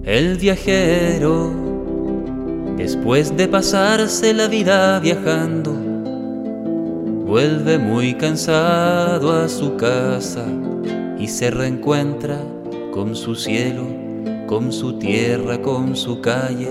El viajero, después de pasarse la vida viajando, vuelve muy cansado a su casa y se reencuentra con su cielo, con su tierra, con su calle.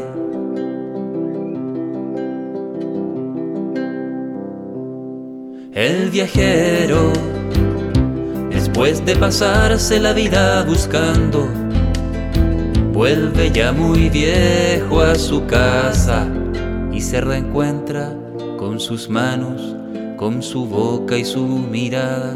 El viajero, después de pasarse la vida buscando, vuelve ya muy viejo a su casa y se reencuentra con sus manos, con su boca y su mirada.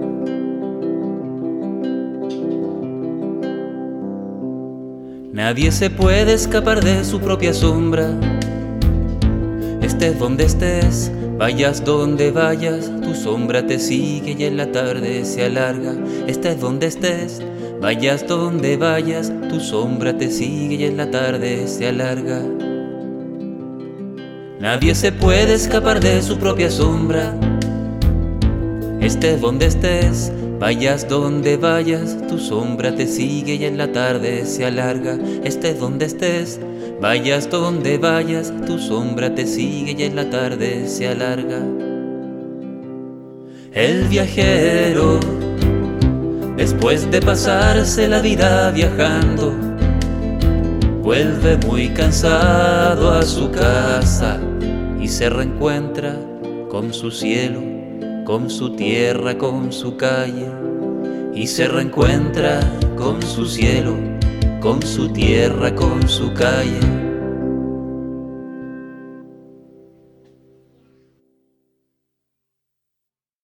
Nadie se puede escapar de su propia sombra. Estés donde estés, vayas donde vayas, tu sombra te sigue y en la tarde se alarga. Estés donde estés, vayas donde vayas, tu sombra te sigue y en la tarde se alarga. Nadie se puede escapar de su propia sombra. Estés donde estés, vayas donde vayas, tu sombra te sigue y en la tarde se alarga. Estés donde estés, vayas donde vayas, tu sombra te sigue y en la tarde se alarga. El viajero, después de pasarse la vida viajando, vuelve muy cansado a su casa y se reencuentra con su cielo, con su tierra, con su calle. Y se reencuentra con su cielo, con su tierra, con su calle.